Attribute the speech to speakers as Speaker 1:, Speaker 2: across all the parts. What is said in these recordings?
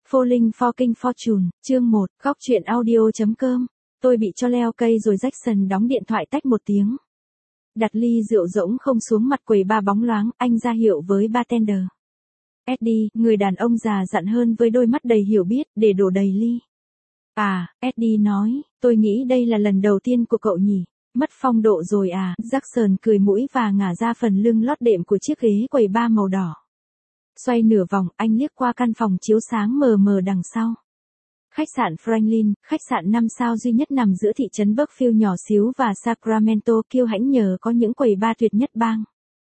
Speaker 1: Falling for King Fortune, chương 1, góc truyện audio.com. Tôi bị cho leo cây rồi Jackson đóng điện thoại tách một tiếng. Đặt ly rượu rỗng không xuống mặt quầy ba bóng loáng, anh ra hiệu với bartender. Eddie, người đàn ông già dặn hơn với đôi mắt đầy hiểu biết, để đổ đầy ly. À, Eddie nói, tôi nghĩ đây là lần đầu tiên của cậu nhỉ. Mất phong độ rồi à, Jackson cười mũi và ngả ra phần lưng lót đệm của chiếc ghế quầy ba màu đỏ. Xoay nửa vòng, anh liếc qua căn phòng chiếu sáng mờ mờ đằng sau. Khách sạn Franklin, khách sạn 5 sao duy nhất nằm giữa thị trấn Buckfield nhỏ xíu và Sacramento kiêu hãnh nhờ có những quầy bar tuyệt nhất bang.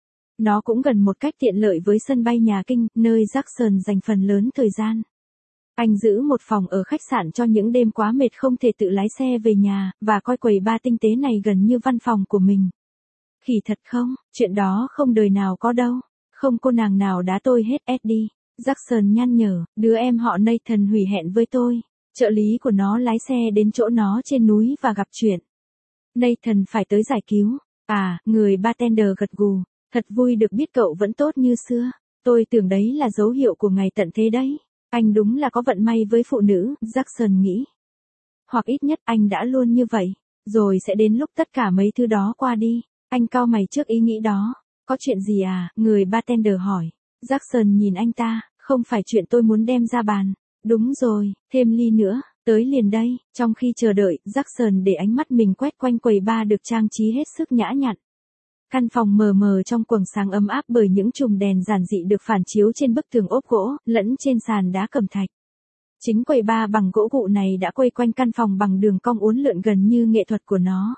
Speaker 1: Nó cũng gần một cách tiện lợi với sân bay nhà Kinh, nơi Jackson dành phần lớn thời gian. Anh giữ một phòng ở khách sạn cho những đêm quá mệt không thể tự lái xe về nhà, và coi quầy bar tinh tế này gần như văn phòng của mình. Khỉ thật không, chuyện đó không đời nào có đâu. Không cô nàng nào đá tôi hết Eddie. Jackson nhăn nhở, đứa em họ Nathan hủy hẹn với tôi. Trợ lý của nó lái xe đến chỗ nó trên núi và gặp chuyện. Nathan phải tới giải cứu. À, người bartender gật gù. Thật vui được biết cậu vẫn tốt như xưa. Tôi tưởng đấy là dấu hiệu của ngày tận thế đấy. Anh đúng là có vận may với phụ nữ, Jackson nghĩ. Hoặc ít nhất anh đã luôn như vậy. Rồi sẽ đến lúc tất cả mấy thứ đó qua đi. Anh cau mày trước ý nghĩ đó. Có chuyện gì à, người bartender hỏi. Jackson nhìn anh ta, không phải chuyện tôi muốn đem ra bàn. Đúng rồi, thêm ly nữa, tới liền đây. Trong khi chờ đợi, Jackson để ánh mắt mình quét quanh quầy bar được trang trí hết sức nhã nhặn. Căn phòng mờ mờ trong quầng sáng ấm áp bởi những chùm đèn giản dị được phản chiếu trên bức tường ốp gỗ, lẫn trên sàn đá cẩm thạch. Chính quầy bar bằng gỗ gụ này đã quây quanh căn phòng bằng đường cong uốn lượn gần như nghệ thuật của nó.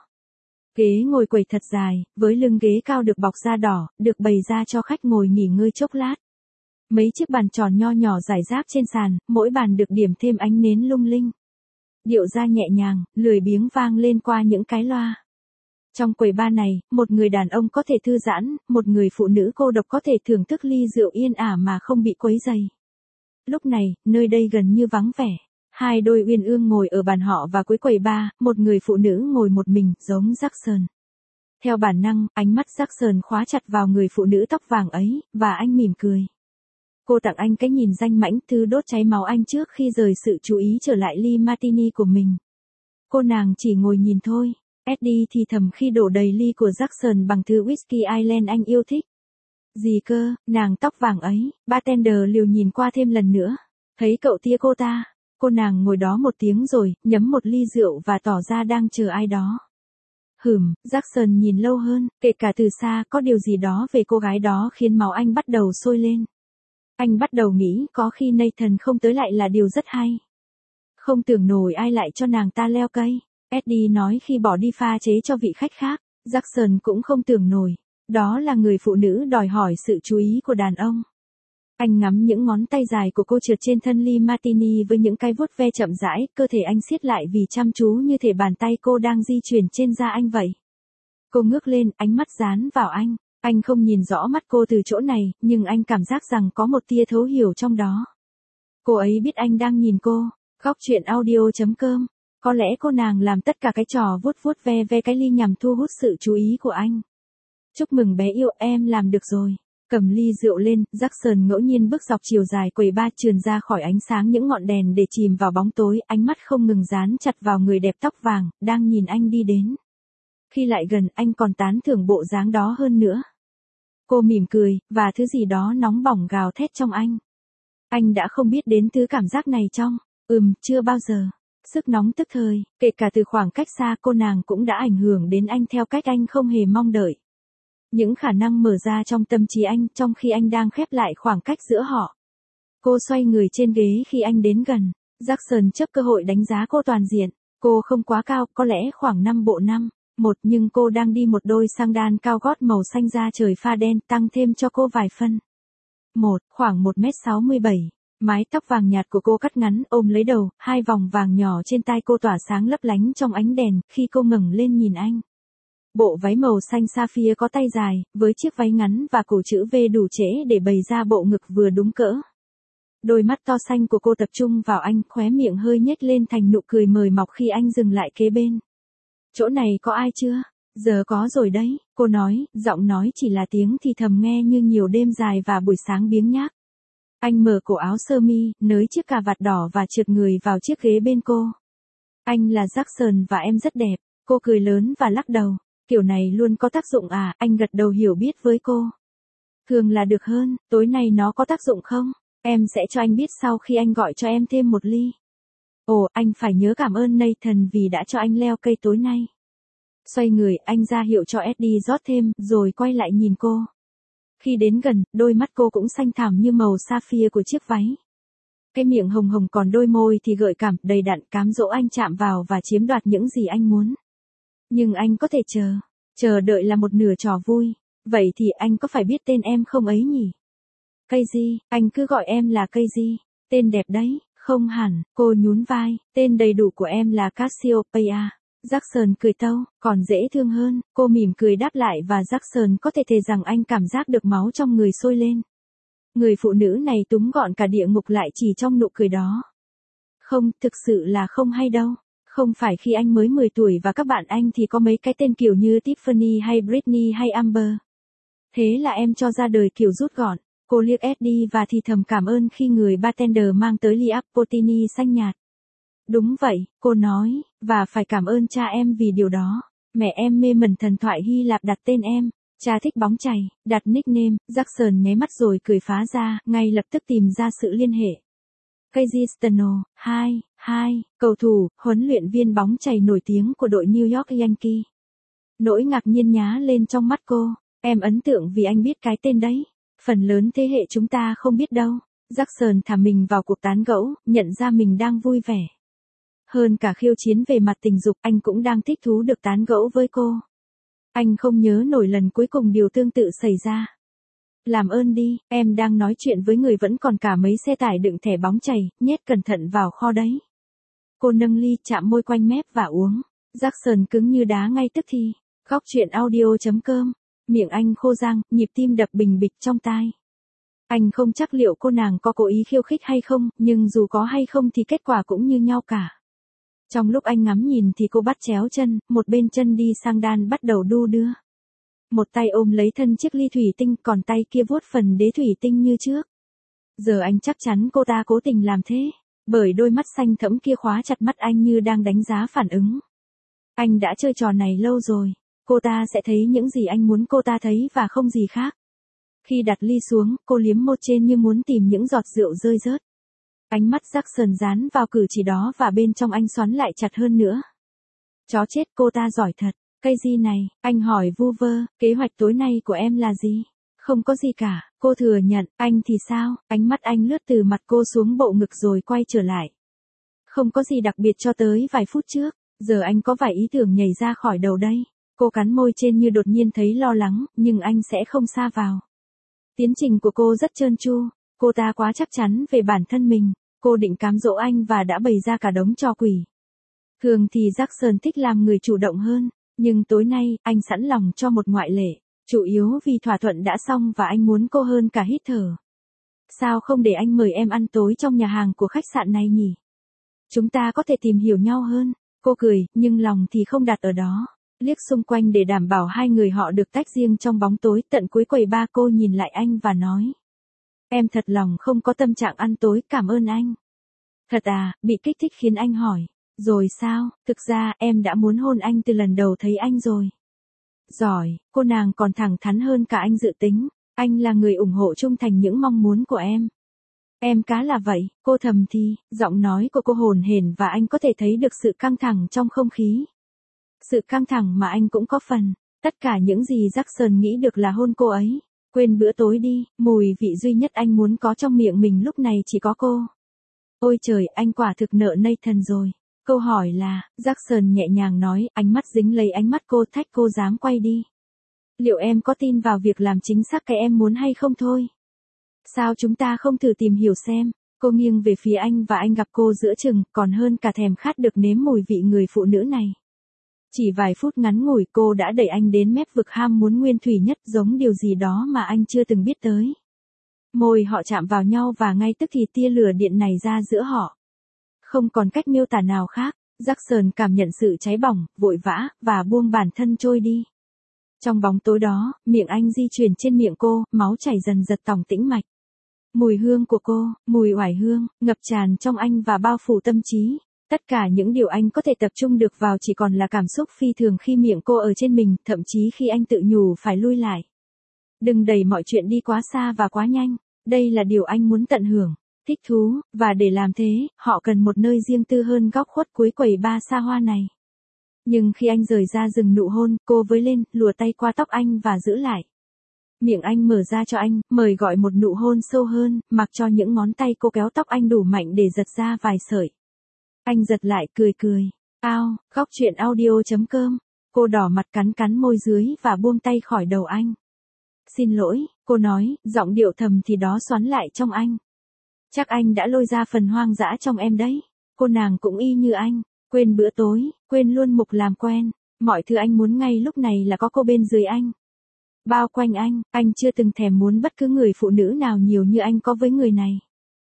Speaker 1: Ghế ngồi quầy thật dài, với lưng ghế cao được bọc da đỏ, được bày ra cho khách ngồi nghỉ ngơi chốc lát. Mấy chiếc bàn tròn nho nhỏ rải rác trên sàn, mỗi bàn được điểm thêm ánh nến lung linh. Điệu da nhẹ nhàng, lười biếng vang lên qua những cái loa. Trong quầy bar này, một người đàn ông có thể thư giãn, một người phụ nữ cô độc có thể thưởng thức ly rượu yên ả mà không bị quấy rầy. Lúc này, nơi đây gần như vắng vẻ. Hai đôi uyên ương ngồi ở bàn họ và cuối quầy bar, một người phụ nữ ngồi một mình, giống Jackson. Theo bản năng, ánh mắt Jackson khóa chặt vào người phụ nữ tóc vàng ấy, và anh mỉm cười. Cô tặng anh cái nhìn danh mãnh, thứ đốt cháy máu anh trước khi rời sự chú ý trở lại ly martini của mình. Cô nàng chỉ ngồi nhìn thôi. Eddie thì thầm khi đổ đầy ly của Jackson bằng thứ whisky Ireland anh yêu thích. Gì cơ, nàng tóc vàng ấy, bartender liều nhìn qua thêm lần nữa. Thấy cậu tia cô ta. Cô nàng ngồi đó một tiếng rồi, nhấm một ly rượu và tỏ ra đang chờ ai đó. Jackson nhìn lâu hơn, kể cả từ xa, có điều gì đó về cô gái đó khiến máu anh bắt đầu sôi lên. Anh bắt đầu nghĩ có khi Nathan không tới lại là điều rất hay. Không tưởng nổi ai lại cho nàng ta leo cây. Eddie nói khi bỏ đi pha chế cho vị khách khác. Jackson cũng không tưởng nổi. Đó là người phụ nữ đòi hỏi sự chú ý của đàn ông. Anh ngắm những ngón tay dài của cô trượt trên thân ly martini với những cái vuốt ve chậm rãi, cơ thể anh siết lại vì chăm chú như thể bàn tay cô đang di chuyển trên da anh vậy. Cô ngước lên, ánh mắt dán vào anh. Anh không nhìn rõ mắt cô từ chỗ này, nhưng anh cảm giác rằng có một tia thấu hiểu trong đó. Cô ấy biết anh đang nhìn cô. Góc truyện audio.com. Có lẽ cô nàng làm tất cả cái trò vuốt vuốt ve ve cái ly nhằm thu hút sự chú ý của anh. Chúc mừng bé yêu, em làm được rồi. Cầm ly rượu lên, Jackson ngẫu nhiên bước dọc chiều dài quầy bar trườn ra khỏi ánh sáng những ngọn đèn để chìm vào bóng tối, ánh mắt không ngừng dán chặt vào người đẹp tóc vàng, đang nhìn anh đi đến. Khi lại gần, anh còn tán thưởng bộ dáng đó hơn nữa. Cô mỉm cười, và thứ gì đó nóng bỏng gào thét trong anh. Anh đã không biết đến thứ cảm giác này chưa bao giờ. Sức nóng tức thời, kể cả từ khoảng cách xa cô nàng cũng đã ảnh hưởng đến anh theo cách anh không hề mong đợi. Những khả năng mở ra trong tâm trí anh trong khi anh đang khép lại khoảng cách giữa họ. Cô xoay người trên ghế khi anh đến gần. Jackson chấp cơ hội đánh giá cô toàn diện. Cô không quá cao, có lẽ khoảng 5 bộ 5. Nhưng cô đang đi một đôi sandal cao gót màu xanh da trời pha đen tăng thêm cho cô vài phân. Khoảng 1m67. Mái tóc vàng nhạt của cô cắt ngắn ôm lấy đầu, hai vòng vàng nhỏ trên tai cô tỏa sáng lấp lánh trong ánh đèn khi cô ngẩng lên nhìn anh. Bộ váy màu xanh sapphire có tay dài, với chiếc váy ngắn và cổ chữ V đủ trễ để bày ra bộ ngực vừa đúng cỡ. Đôi mắt to xanh của cô tập trung vào anh, khóe miệng hơi nhếch lên thành nụ cười mời mọc khi anh dừng lại kế bên. Chỗ này có ai chưa? Giờ có rồi đấy, cô nói, giọng nói chỉ là tiếng thì thầm nghe như nhiều đêm dài và buổi sáng biếng nhác. Anh mở cổ áo sơ mi, nới chiếc cà vạt đỏ và trượt người vào chiếc ghế bên cô. Anh là Jackson và em rất đẹp. Cô cười lớn và lắc đầu. Kiểu này luôn có tác dụng à? Anh gật đầu hiểu biết với cô. Thường là được hơn, tối nay nó có tác dụng không? Em sẽ cho anh biết sau khi anh gọi cho em thêm một ly. Ồ, anh phải nhớ cảm ơn Nathan vì đã cho anh leo cây tối nay. Xoay người, anh ra hiệu cho Eddie rót thêm, rồi quay lại nhìn cô. Khi đến gần, đôi mắt cô cũng xanh thẳm như màu sapphire của chiếc váy. Cái miệng hồng hồng còn đôi môi thì gợi cảm, đầy đặn, cám dỗ anh chạm vào và chiếm đoạt những gì anh muốn. Nhưng anh có thể chờ đợi là một nửa trò vui. Vậy thì anh có phải biết tên em không ấy nhỉ? Casey, anh cứ gọi em là Casey. Tên đẹp đấy, không hẳn, cô nhún vai, tên đầy đủ của em là Cassiopeia. Jackson cười tâu, còn dễ thương hơn, cô mỉm cười đáp lại và Jackson có thể thề rằng anh cảm giác được máu trong người sôi lên. Người phụ nữ này túm gọn cả địa ngục lại chỉ trong nụ cười đó. Không, thực sự là không hay đâu. Không phải khi anh mới 10 tuổi và các bạn anh thì có mấy cái tên kiểu như Tiffany hay Britney hay Amber. Thế là em cho ra đời kiểu rút gọn. Cô liếc Eddie và thì thầm cảm ơn khi người bartender mang tới ly Appletini xanh nhạt. Đúng vậy, cô nói, và phải cảm ơn cha em vì điều đó. Mẹ em mê mẩn thần thoại Hy Lạp đặt tên em. Cha thích bóng chày, đặt nickname. Jackson nháy mắt rồi cười phá ra, ngay lập tức tìm ra sự liên hệ. Casey Steno, 2, cầu thủ, huấn luyện viên bóng chày nổi tiếng của đội New York Yankees. Nỗi ngạc nhiên nhá lên trong mắt cô. Em ấn tượng vì anh biết cái tên đấy. Phần lớn thế hệ chúng ta không biết đâu. Jackson thả mình vào cuộc tán gẫu, nhận ra mình đang vui vẻ. Hơn cả khiêu chiến về mặt tình dục, anh cũng đang thích thú được tán gẫu với cô. Anh không nhớ nổi lần cuối cùng điều tương tự xảy ra. Làm ơn đi, em đang nói chuyện với người vẫn còn cả mấy xe tải đựng thẻ bóng chày, nhét cẩn thận vào kho đấy. Cô nâng ly chạm môi quanh mép và uống. Jackson cứng như đá ngay tức thì. Góc chuyện audio.com. Miệng anh khô răng, nhịp tim đập bình bịch trong tai. Anh không chắc liệu cô nàng có cố ý khiêu khích hay không, nhưng dù có hay không thì kết quả cũng như nhau cả. Trong lúc anh ngắm nhìn thì cô bắt chéo chân, một bên chân đi sang đan bắt đầu đu đưa. Một tay ôm lấy thân chiếc ly thủy tinh, còn tay kia vuốt phần đế thủy tinh như trước. Giờ anh chắc chắn cô ta cố tình làm thế, bởi đôi mắt xanh thẫm kia khóa chặt mắt anh như đang đánh giá phản ứng. Anh đã chơi trò này lâu rồi, cô ta sẽ thấy những gì anh muốn cô ta thấy và không gì khác. Khi đặt ly xuống, cô liếm môi trên như muốn tìm những giọt rượu rơi rớt. Ánh mắt Jackson dán vào cử chỉ đó và bên trong anh xoắn lại chặt hơn nữa. Chó chết, cô ta giỏi thật. Casey này, anh hỏi vu vơ, kế hoạch tối nay của em là gì? Không có gì cả, cô thừa nhận. Anh thì sao? Ánh mắt anh lướt từ mặt cô xuống bộ ngực rồi quay trở lại. Không có gì đặc biệt cho tới vài phút trước, giờ anh có vài ý tưởng nhảy ra khỏi đầu đây. Cô cắn môi trên như đột nhiên thấy lo lắng, nhưng anh sẽ không sa vào. Tiến trình của cô rất trơn tru, cô ta quá chắc chắn về bản thân mình, cô định cám dỗ anh và đã bày ra cả đống trò quỷ. Thường thì Jackson thích làm người chủ động hơn, nhưng tối nay, anh sẵn lòng cho một ngoại lệ, chủ yếu vì thỏa thuận đã xong và anh muốn cô hơn cả hít thở. Sao không để anh mời em ăn tối trong nhà hàng của khách sạn này nhỉ? Chúng ta có thể tìm hiểu nhau hơn. Cô cười, nhưng lòng thì không đặt ở đó. Liếc xung quanh để đảm bảo hai người họ được tách riêng trong bóng tối, tận cuối quầy bar cô nhìn lại anh và nói. Em thật lòng không có tâm trạng ăn tối, cảm ơn anh. Thật à, bị kích thích khiến anh hỏi. Rồi sao, thực ra em đã muốn hôn anh từ lần đầu thấy anh rồi. Giỏi, cô nàng còn thẳng thắn hơn cả anh dự tính. Anh là người ủng hộ trung thành những mong muốn của em. Em cá là vậy, cô thầm thì, giọng nói của cô hồn hển và anh có thể thấy được sự căng thẳng trong không khí. Sự căng thẳng mà anh cũng có phần. Tất cả những gì Jackson nghĩ được là hôn cô ấy. Quên bữa tối đi, mùi vị duy nhất anh muốn có trong miệng mình lúc này chỉ có cô. Ôi trời, anh quả thực nợ Nathan rồi. Câu hỏi là, Jackson nhẹ nhàng nói, ánh mắt dính lấy ánh mắt cô, thách cô dám quay đi. Liệu em có tin vào việc làm chính xác cái em muốn hay không thôi? Sao chúng ta không thử tìm hiểu xem? Cô nghiêng về phía anh và anh gặp cô giữa chừng, còn hơn cả thèm khát được nếm mùi vị người phụ nữ này. Chỉ vài phút ngắn ngủi cô đã đẩy anh đến mép vực ham muốn nguyên thủy nhất, giống điều gì đó mà anh chưa từng biết tới. Môi họ chạm vào nhau và ngay tức thì tia lửa điện này ra giữa họ. Không còn cách miêu tả nào khác, Jackson cảm nhận sự cháy bỏng, vội vã, và buông bản thân trôi đi. Trong bóng tối đó, miệng anh di chuyển trên miệng cô, máu chảy dần dật tỏng tĩnh mạch. Mùi hương của cô, mùi oải hương, ngập tràn trong anh và bao phủ tâm trí. Tất cả những điều anh có thể tập trung được vào chỉ còn là cảm xúc phi thường khi miệng cô ở trên mình, thậm chí khi anh tự nhủ phải lui lại. Đừng đẩy mọi chuyện đi quá xa và quá nhanh, đây là điều anh muốn tận hưởng, thích thú, và để làm thế, họ cần một nơi riêng tư hơn góc khuất cuối quầy bar xa hoa này. Nhưng khi anh rời ra dừng nụ hôn, cô với lên, lùa tay qua tóc anh và giữ lại. Miệng anh mở ra cho anh, mời gọi một nụ hôn sâu hơn, mặc cho những ngón tay cô kéo tóc anh đủ mạnh để giật ra vài sợi. Anh giật lại cười cười. Ao, góc truyện audio.com. Cô đỏ mặt cắn cắn môi dưới và buông tay khỏi đầu anh. Xin lỗi, cô nói, giọng điệu thầm thì đó xoắn lại trong anh. Chắc anh đã lôi ra phần hoang dã trong em đấy. Cô nàng cũng y như anh, quên bữa tối, quên luôn mục làm quen. Mọi thứ anh muốn ngay lúc này là có cô bên dưới anh. Bao quanh anh chưa từng thèm muốn bất cứ người phụ nữ nào nhiều như anh có với người này.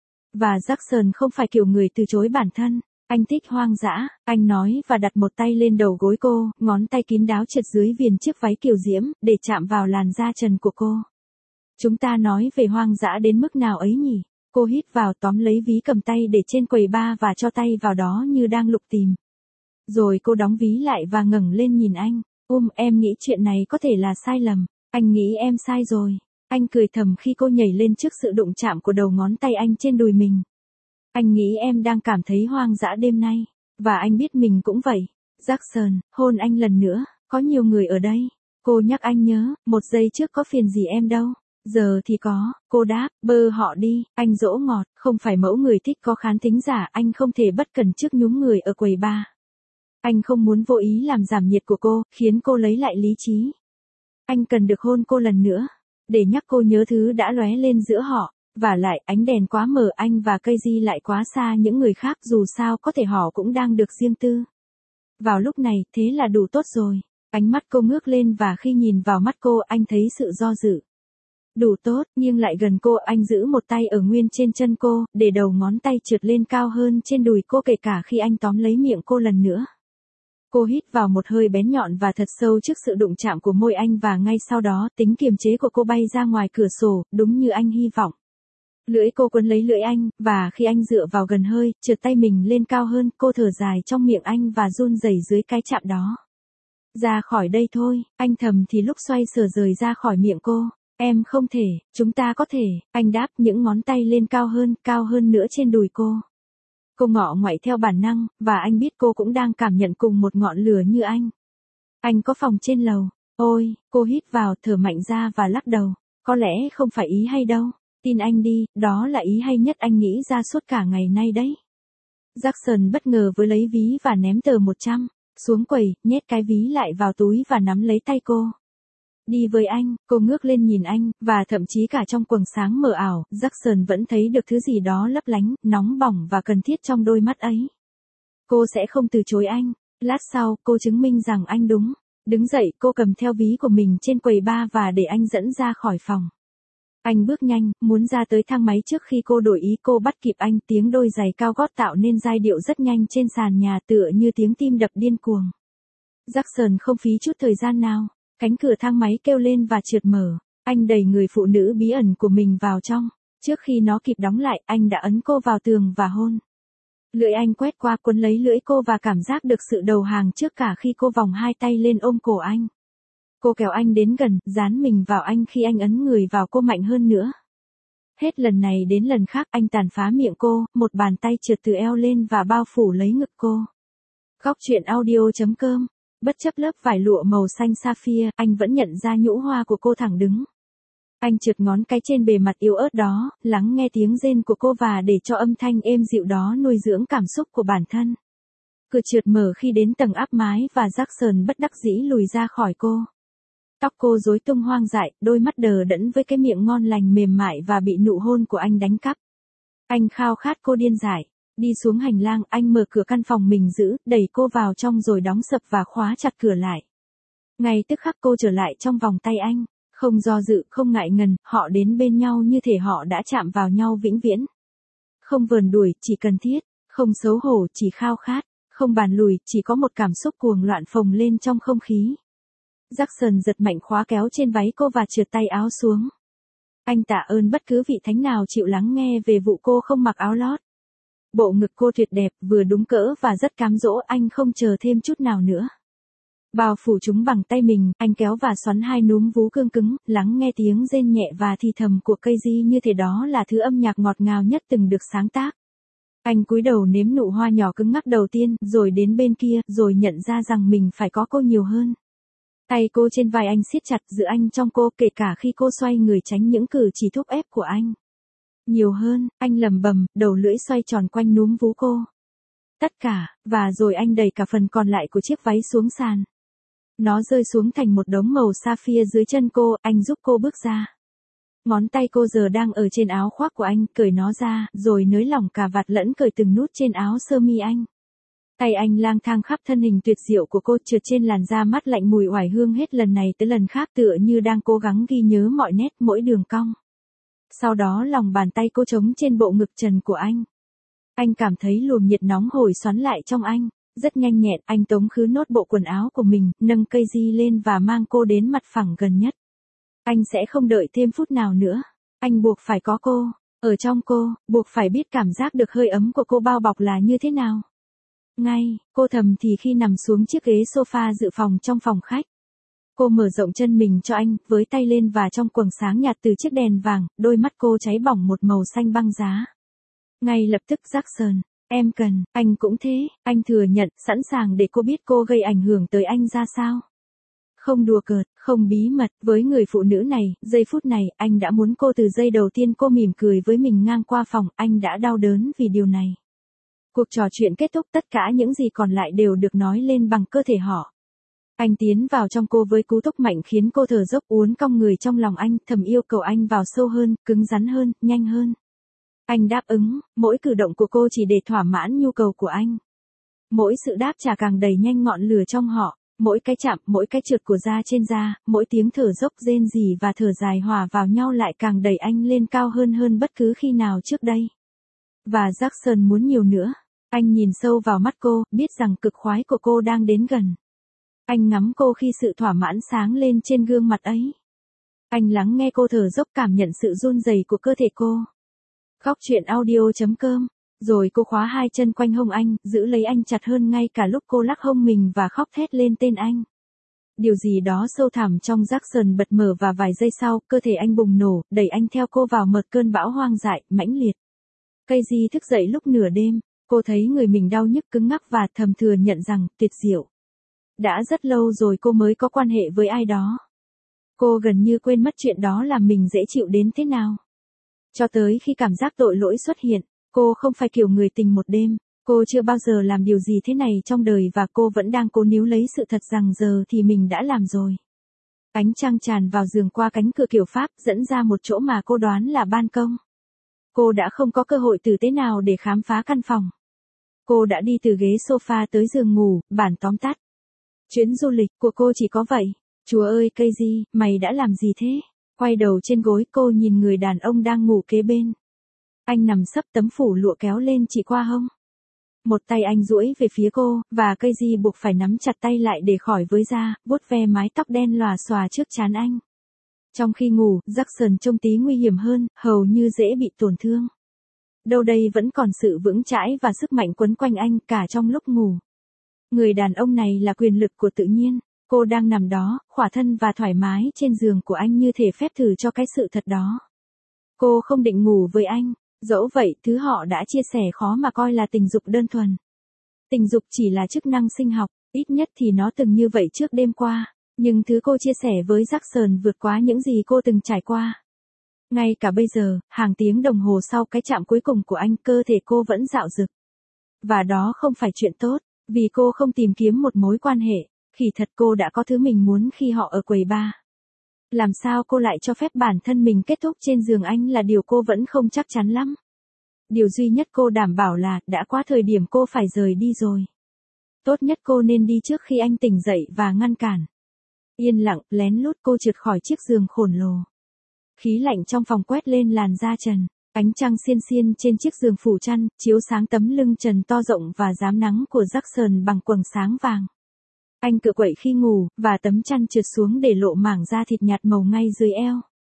Speaker 1: Và Jackson không phải kiểu người từ chối bản thân. Anh thích hoang dã, anh nói và đặt một tay lên đầu gối cô, ngón tay kín đáo trượt dưới viền chiếc váy kiều diễm, để chạm vào làn da trần của cô. Chúng ta nói về hoang dã đến mức nào ấy nhỉ? Cô hít vào tóm lấy ví cầm tay để trên quầy bar và cho tay vào đó như đang lục tìm. Rồi cô đóng ví lại và ngẩng lên nhìn anh. Em nghĩ chuyện này có thể là sai lầm. Anh nghĩ em sai rồi. Anh cười thầm khi cô nhảy lên trước sự đụng chạm của đầu ngón tay anh trên đùi mình. Anh nghĩ em đang cảm thấy hoang dã đêm nay. Và anh biết mình cũng vậy. Jackson, hôn anh lần nữa, có nhiều người ở đây. Cô nhắc anh nhớ, một giây trước có phiền gì em đâu. Giờ thì có, cô đáp, bơ họ đi, anh dỗ ngọt, không phải mẫu người thích có khán thính giả, anh không thể bất cẩn trước nhúm người ở quầy bar. Anh không muốn vô ý làm giảm nhiệt của cô, khiến cô lấy lại lý trí. Anh cần được hôn cô lần nữa, để nhắc cô nhớ thứ đã lóe lên giữa họ. Và lại, ánh đèn quá mờ, anh và Casey lại quá xa những người khác, dù sao có thể họ cũng đang được riêng tư. Vào lúc này, thế là đủ tốt rồi. Ánh mắt cô ngước lên và khi nhìn vào mắt cô, anh thấy sự do dự. Đủ tốt, nhưng lại gần cô, anh giữ một tay ở nguyên trên chân cô, để đầu ngón tay trượt lên cao hơn trên đùi cô, kể cả khi anh tóm lấy miệng cô lần nữa. Cô hít vào một hơi bén nhọn và thật sâu trước sự đụng chạm của môi anh, và ngay sau đó, tính kiềm chế của cô bay ra ngoài cửa sổ, đúng như anh hy vọng. Lưỡi cô quấn lấy lưỡi anh, và khi anh dựa vào gần hơi, trượt tay mình lên cao hơn, cô thở dài trong miệng anh và run rẩy dưới cái chạm đó. Ra khỏi đây thôi, anh thầm thì lúc xoay sở rời ra khỏi miệng cô. Em không thể, chúng ta có thể, anh đáp, những ngón tay lên cao hơn nữa trên đùi cô. Cô ngọ ngoại theo bản năng, và anh biết cô cũng đang cảm nhận cùng một ngọn lửa như anh. Anh có phòng trên lầu. Ôi, cô hít vào, thở mạnh ra và lắc đầu. Có lẽ không phải ý hay đâu. Tin anh đi, đó là ý hay nhất anh nghĩ ra suốt cả ngày nay đấy. Jackson bất ngờ với lấy ví và ném tờ 100 xuống quầy, nhét cái ví lại vào túi và nắm lấy tay cô. Đi với anh, cô ngước lên nhìn anh, và thậm chí cả trong quầng sáng mờ ảo, Jackson vẫn thấy được thứ gì đó lấp lánh, nóng bỏng và cần thiết trong đôi mắt ấy. Cô sẽ không từ chối anh. Lát sau, cô chứng minh rằng anh đúng. Đứng dậy, cô cầm theo ví của mình trên quầy bar và để anh dẫn ra khỏi phòng. Anh bước nhanh, muốn ra tới thang máy trước khi cô đổi ý. Cô bắt kịp anh, tiếng đôi giày cao gót tạo nên giai điệu rất nhanh trên sàn nhà, tựa như tiếng tim đập điên cuồng. Jackson không phí chút thời gian nào. Cánh cửa thang máy kêu lên và trượt mở. Anh đẩy người phụ nữ bí ẩn của mình vào trong. Trước khi nó kịp đóng lại, anh đã ấn cô vào tường và hôn. Lưỡi anh quét qua, quấn lấy lưỡi cô và cảm giác được sự đầu hàng trước cả khi cô vòng hai tay lên ôm cổ anh. Cô kéo anh đến gần, dán mình vào anh khi anh ấn người vào cô mạnh hơn nữa. Hết lần này đến lần khác, anh tàn phá miệng cô, một bàn tay trượt từ eo lên và bao phủ lấy ngực cô. Góc truyện audio.com. Bất chấp lớp vải lụa màu xanh sapphire, anh vẫn nhận ra nhũ hoa của cô thẳng đứng. Anh trượt ngón cái trên bề mặt yếu ớt đó, lắng nghe tiếng rên của cô và để cho âm thanh êm dịu đó nuôi dưỡng cảm xúc của bản thân. Cửa trượt mở khi đến tầng áp mái và Jackson bất đắc dĩ lùi ra khỏi cô. Tóc cô rối tung hoang dại, đôi mắt đờ đẫn với cái miệng ngon lành mềm mại và bị nụ hôn của anh đánh cắp. Anh khao khát cô điên dại. Đi xuống hành lang, anh mở cửa căn phòng mình giữ, đẩy cô vào trong rồi đóng sập và khóa chặt cửa lại. Ngay tức khắc cô trở lại trong vòng tay anh. Không do dự, không ngại ngần, họ đến bên nhau như thể họ đã chạm vào nhau vĩnh viễn. Không vờn đuổi, chỉ cần thiết. Không xấu hổ, chỉ khao khát. Không bàn lùi, chỉ có một cảm xúc cuồng loạn phồng lên trong không khí. Jackson giật mạnh khóa kéo trên váy cô và trượt tay áo xuống. Anh tạ ơn bất cứ vị thánh nào chịu lắng nghe về vụ cô không mặc áo lót. Bộ ngực cô tuyệt đẹp, vừa đúng cỡ và rất cám dỗ, anh không chờ thêm chút nào nữa. Bao phủ chúng bằng tay mình, anh kéo và xoắn hai núm vú cương cứng, lắng nghe tiếng rên nhẹ và thì thầm của Casey như thể đó là thứ âm nhạc ngọt ngào nhất từng được sáng tác. Anh cúi đầu nếm nụ hoa nhỏ cứng ngắc đầu tiên, rồi đến bên kia, rồi nhận ra rằng mình phải có cô nhiều hơn. Tay cô trên vai anh siết chặt, giữ anh trong cô, kể cả khi cô xoay người tránh những cử chỉ thúc ép của anh. Nhiều hơn, anh lẩm bẩm, đầu lưỡi xoay tròn quanh núm vú cô. Tất cả, và rồi anh đẩy cả phần còn lại của chiếc váy xuống sàn. Nó rơi xuống thành một đống màu sapphire dưới chân cô, anh giúp cô bước ra. Ngón tay cô giờ đang ở trên áo khoác của anh, cởi nó ra, rồi nới lỏng cà vạt lẫn cởi từng nút trên áo sơ mi anh. Tay anh lang thang khắp thân hình tuyệt diệu của cô, trượt trên làn da mát lạnh mùi oải hương hết lần này tới lần khác, tựa như đang cố gắng ghi nhớ mọi nét, mỗi đường cong. Sau đó lòng bàn tay cô trống trên bộ ngực trần của anh. Anh cảm thấy luồng nhiệt nóng hồi xoắn lại trong anh. Rất nhanh nhẹn, anh tống khứ nốt bộ quần áo của mình, nâng Casey lên và mang cô đến mặt phẳng gần nhất. Anh sẽ không đợi thêm phút nào nữa. Anh buộc phải có cô. Ở trong cô, buộc phải biết cảm giác được hơi ấm của cô bao bọc là như thế nào. Ngay, cô thầm thì khi nằm xuống chiếc ghế sofa dự phòng trong phòng khách. Cô mở rộng chân mình cho anh, với tay lên và trong quầng sáng nhạt từ chiếc đèn vàng, đôi mắt cô cháy bỏng một màu xanh băng giá. Ngay lập tức Jackson, em cần, anh cũng thế, anh thừa nhận, sẵn sàng để cô biết cô gây ảnh hưởng tới anh ra sao. Không đùa cợt, không bí mật, với người phụ nữ này, giây phút này, anh đã muốn cô từ giây đầu tiên cô mỉm cười với mình ngang qua phòng, anh đã đau đớn vì điều này. Cuộc trò chuyện kết thúc, tất cả những gì còn lại đều được nói lên bằng cơ thể họ. Anh tiến vào trong cô với cú tốc mạnh khiến cô thở dốc uốn cong người trong lòng anh, thầm yêu cầu anh vào sâu hơn, cứng rắn hơn, nhanh hơn. Anh đáp ứng, mỗi cử động của cô chỉ để thỏa mãn nhu cầu của anh. Mỗi sự đáp trả càng đẩy nhanh ngọn lửa trong họ, mỗi cái chạm, mỗi cái trượt của da trên da, mỗi tiếng thở dốc rên rỉ và thở dài hòa vào nhau lại càng đẩy anh lên cao hơn bất cứ khi nào trước đây. Và Jackson muốn nhiều nữa. Anh nhìn sâu vào mắt cô, biết rằng cực khoái của cô đang đến gần. Anh ngắm cô khi sự thỏa mãn sáng lên trên gương mặt ấy. Anh lắng nghe cô thở dốc, cảm nhận sự run rẩy của cơ thể cô. Khóc chuyện audio.com. Rồi cô khóa hai chân quanh hông anh, giữ lấy anh chặt hơn ngay cả lúc cô lắc hông mình và khóc thét lên tên anh. Điều gì đó sâu thẳm trong Jackson bật mở và vài giây sau, cơ thể anh bùng nổ, đẩy anh theo cô vào một cơn bão hoang dại, mãnh liệt. Casey thức dậy lúc nửa đêm, cô thấy người mình đau nhức cứng ngắc và thầm thừa nhận rằng, tuyệt diệu. Đã rất lâu rồi cô mới có quan hệ với ai đó. Cô gần như quên mất chuyện đó làm mình dễ chịu đến thế nào. Cho tới khi cảm giác tội lỗi xuất hiện, cô không phải kiểu người tình một đêm, cô chưa bao giờ làm điều gì thế này trong đời và cô vẫn đang cố níu lấy sự thật rằng giờ thì mình đã làm rồi. Ánh trăng tràn vào giường qua cánh cửa kiểu Pháp dẫn ra một chỗ mà cô đoán là ban công. Cô đã không có cơ hội tử tế nào để khám phá căn phòng. Cô đã đi từ ghế sofa tới giường ngủ, bản tóm tắt. Chuyến du lịch của cô chỉ có vậy. Chúa ơi Casey, mày đã làm gì thế? Quay đầu trên gối cô nhìn người đàn ông đang ngủ kế bên. Anh nằm sấp tấm phủ lụa kéo lên chỉ qua hông. Một tay anh duỗi về phía cô, và Casey buộc phải nắm chặt tay lại để khỏi với da, vuốt ve mái tóc đen lòa xòa trước trán anh. Trong khi ngủ, Jackson trông tí nguy hiểm hơn, hầu như dễ bị tổn thương. Đâu đây vẫn còn sự vững chãi và sức mạnh quấn quanh anh cả trong lúc ngủ. Người đàn ông này là quyền lực của tự nhiên. Cô đang nằm đó, khỏa thân và thoải mái trên giường của anh như thể phép thử cho cái sự thật đó. Cô không định ngủ với anh, dẫu vậy thứ họ đã chia sẻ khó mà coi là tình dục đơn thuần. Tình dục chỉ là chức năng sinh học, ít nhất thì nó từng như vậy trước đêm qua, nhưng thứ cô chia sẻ với Jackson vượt quá những gì cô từng trải qua. Ngay cả bây giờ, hàng tiếng đồng hồ sau cái chạm cuối cùng của anh, cơ thể cô vẫn dạo dực. Và đó không phải chuyện tốt, vì cô không tìm kiếm một mối quan hệ. Khi thật cô đã có thứ mình muốn khi họ ở quầy bar. Làm sao cô lại cho phép bản thân mình kết thúc trên giường anh là điều cô vẫn không chắc chắn lắm. Điều duy nhất cô đảm bảo là đã qua thời điểm cô phải rời đi rồi. Tốt nhất cô nên đi trước khi anh tỉnh dậy và ngăn cản. Yên lặng, lén lút cô trượt khỏi chiếc giường khổng lồ. Khí lạnh trong phòng quét lên làn da trần. Ánh trăng xiên xiên trên chiếc giường phủ chăn, chiếu sáng tấm lưng trần to rộng và rám nắng của Jackson bằng quầng sáng vàng. Anh cựa quậy khi ngủ, và tấm chăn trượt xuống để lộ mảng da thịt nhạt màu ngay dưới eo.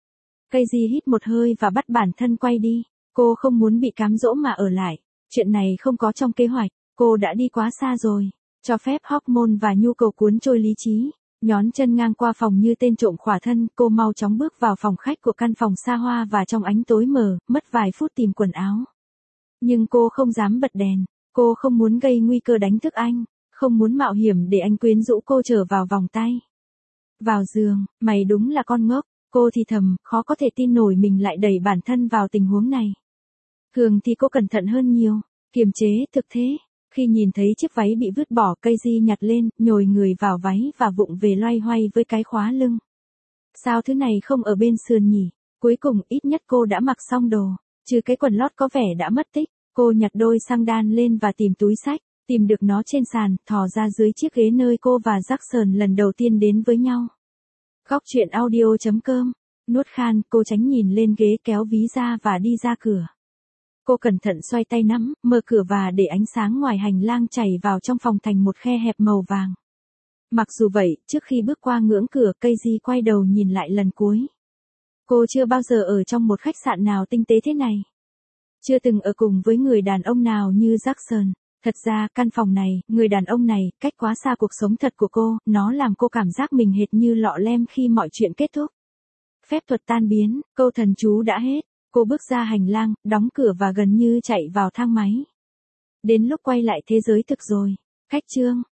Speaker 1: Casey hít một hơi và bắt bản thân quay đi. Cô không muốn bị cám dỗ mà ở lại. Chuyện này không có trong kế hoạch. Cô đã đi quá xa rồi. Cho phép hormone và nhu cầu cuốn trôi lý trí. Nhón chân ngang qua phòng như tên trộm khỏa thân, cô mau chóng bước vào phòng khách của căn phòng xa hoa và trong ánh tối mờ, mất vài phút tìm quần áo. Nhưng cô không dám bật đèn. Cô không muốn gây nguy cơ đánh thức anh. Không muốn mạo hiểm để anh quyến rũ cô trở vào vòng tay. Vào giường, mày đúng là con ngốc. Cô thì thầm, khó có thể tin nổi mình lại đẩy bản thân vào tình huống này. Thường thì cô cẩn thận hơn nhiều, kiềm chế thực thế. Khi nhìn thấy chiếc váy bị vứt bỏ, Casey nhặt lên, nhồi người vào váy và vụng về loay hoay với cái khóa lưng. Sao thứ này không ở bên sườn nhỉ? Cuối cùng ít nhất cô đã mặc xong đồ, trừ cái quần lót có vẻ đã mất tích. Cô nhặt đôi xăng đan lên và tìm túi xách, tìm được nó trên sàn, thò ra dưới chiếc ghế nơi cô và Jackson lần đầu tiên đến với nhau. Góc truyện audio.com. Nuốt khan, cô tránh nhìn lên ghế, kéo ví ra và đi ra cửa. Cô cẩn thận xoay tay nắm, mở cửa và để ánh sáng ngoài hành lang chảy vào trong phòng thành một khe hẹp màu vàng. Mặc dù vậy, trước khi bước qua ngưỡng cửa, Casey quay đầu nhìn lại lần cuối. Cô chưa bao giờ ở trong một khách sạn nào tinh tế thế này. Chưa từng ở cùng với người đàn ông nào như Jackson. Thật ra, căn phòng này, người đàn ông này, cách quá xa cuộc sống thật của cô, nó làm cô cảm giác mình hệt như lọ lem khi mọi chuyện kết thúc. Phép thuật tan biến, câu thần chú đã hết. Cô bước ra hành lang, đóng cửa và gần như chạy vào thang máy. Đến lúc quay lại thế giới thực rồi. Khách trương,